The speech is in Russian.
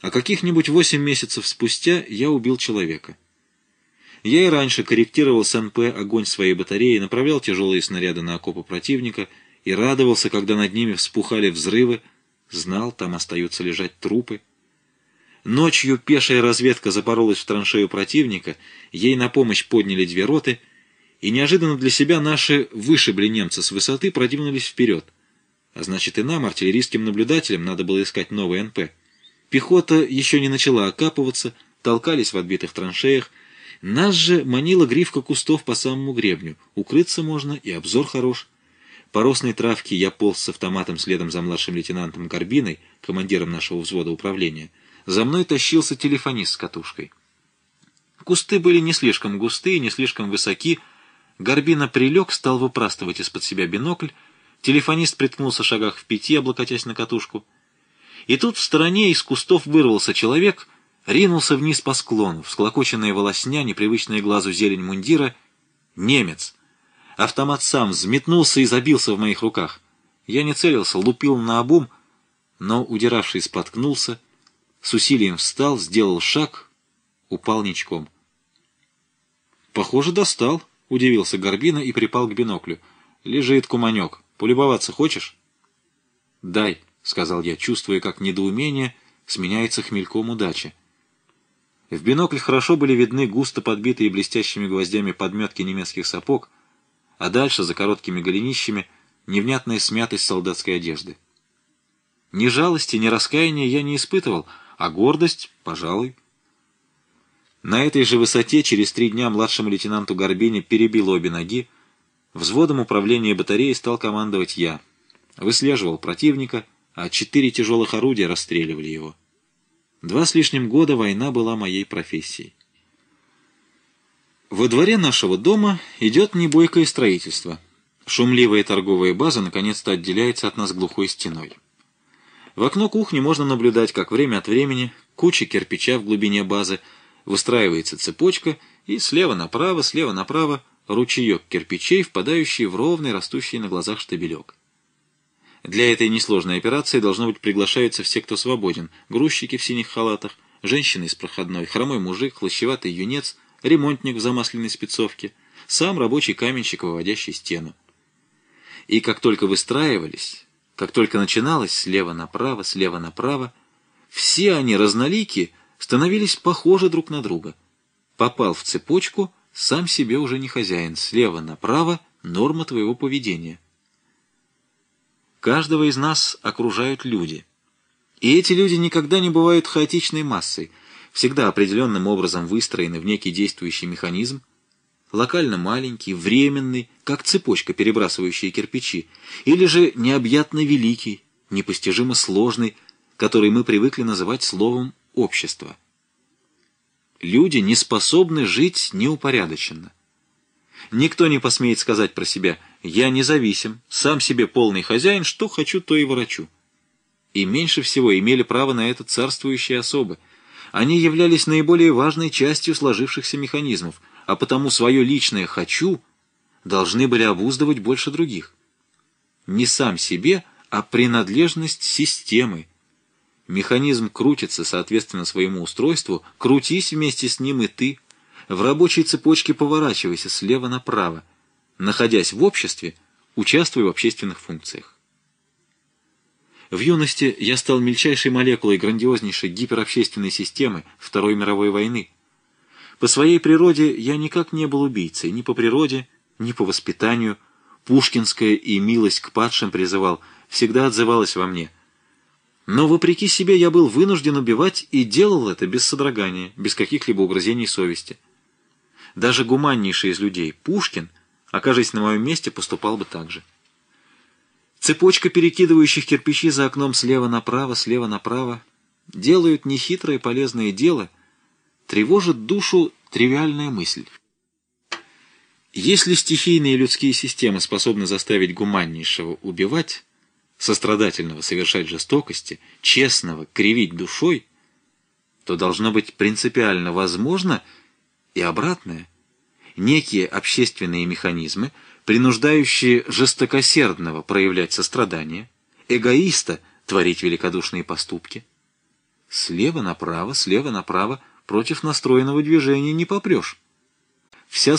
А каких-нибудь 8 месяцев спустя я убил человека. Я и раньше корректировал с НП огонь своей батареи, направлял тяжелые снаряды на окопы противника и радовался, когда над ними вспухали взрывы, знал, там остаются лежать трупы. Ночью пешая разведка запоролась в траншею противника, ей на помощь подняли 2 роты, и неожиданно для себя наши вышибли немца с высоты, продвинулись вперед. А значит, и нам, артиллерийским наблюдателям, надо было искать новый НП. Пехота еще не начала окапываться, толкались в отбитых траншеях. Нас же манила гривка кустов по самому гребню. Укрыться можно, и обзор хорош. По росной травке я полз с автоматом следом за младшим лейтенантом Горбиной, командиром нашего взвода управления. За мной тащился телефонист с катушкой. Кусты были не слишком густые, не слишком высоки. Горбина прилег, стал выпрастывать из-под себя бинокль. Телефонист приткнулся шагах в 5, облокотясь на катушку. И тут в стороне из кустов вырвался человек, ринулся вниз по склону, всклокоченная волосня, непривычная глазу зелень мундира. Немец. Автомат сам взметнулся и забился в моих руках. Я не целился, лупил наобум, но удиравший споткнулся, с усилием встал, сделал шаг, упал ничком. «Похоже, достал», — удивился Горбина и припал к биноклю. «Лежит куманек. Полюбоваться хочешь?» «Дай», — сказал я, чувствуя, как недоумение сменяется хмельком удачи. В бинокль хорошо были видны густо подбитые блестящими гвоздями подметки немецких сапог, а дальше, за короткими голенищами, невнятная смятость солдатской одежды. Ни жалости, ни раскаяния я не испытывал, а гордость, пожалуй. На этой же высоте через 3 дня младшему лейтенанту Горбине перебил обе ноги. Взводом управления батареей стал командовать я. Выслеживал противника, а 4 тяжелых орудия расстреливали его. 2 с лишним года война была моей профессией. Во дворе нашего дома идет небойкое строительство. Шумливая торговая база наконец-то отделяется от нас глухой стеной. В окно кухни можно наблюдать, как время от времени куча кирпича в глубине базы, выстраивается цепочка, и слева направо ручеек кирпичей, впадающий в ровный, растущий на глазах штабелек. Для этой несложной операции, должно быть, приглашаются все, кто свободен: грузчики в синих халатах, женщины из проходной, хромой мужик, хлощеватый юнец, ремонтник в замасленной спецовке, сам рабочий каменщик, выводящий стену. И как только выстраивались, как только начиналось слева направо, все они, разнолики, становились похожи друг на друга. Попал в цепочку, сам себе уже не хозяин. Слева направо — норма твоего поведения. Каждого из нас окружают люди. И эти люди никогда не бывают хаотичной массой, всегда определенным образом выстроены в некий действующий механизм, локально маленький, временный, как цепочка, перебрасывающая кирпичи, или же необъятно великий, непостижимо сложный, который мы привыкли называть словом «общество». Люди не способны жить неупорядоченно. Никто не посмеет сказать про себя: «Я независим, сам себе полный хозяин, что хочу, то и ворочу». И меньше всего имели право на это царствующие особы. Они являлись наиболее важной частью сложившихся механизмов, а потому свое личное «хочу» должны были обуздывать больше других. Не сам себе, а принадлежность системы. Механизм крутится соответственно своему устройству, крутись вместе с ним и ты. В рабочей цепочке поворачивайся слева направо. Находясь в обществе, участвуй в общественных функциях. В юности я стал мельчайшей молекулой грандиознейшей гиперобщественной системы Второй мировой войны. По своей природе я никак не был убийцей, ни по природе, ни по воспитанию. Пушкинская и милость к падшим призывал, всегда отзывалась во мне. Но вопреки себе я был вынужден убивать и делал это без содрогания, без каких-либо угрызений совести. Даже гуманнейший из людей, Пушкин, окажись на моем месте, поступал бы так же. Цепочка перекидывающих кирпичи за окном слева направо, делают нехитрое полезное дело, тревожит душу тривиальная мысль. Если стихийные людские системы способны заставить гуманнейшего убивать, сострадательного совершать жестокости, честного кривить душой, то должно быть принципиально возможно и обратное. Некие общественные механизмы, принуждающие жестокосердного проявлять сострадание, эгоиста творить великодушные поступки. Слева направо, против настроенного движения не попрешь. Вся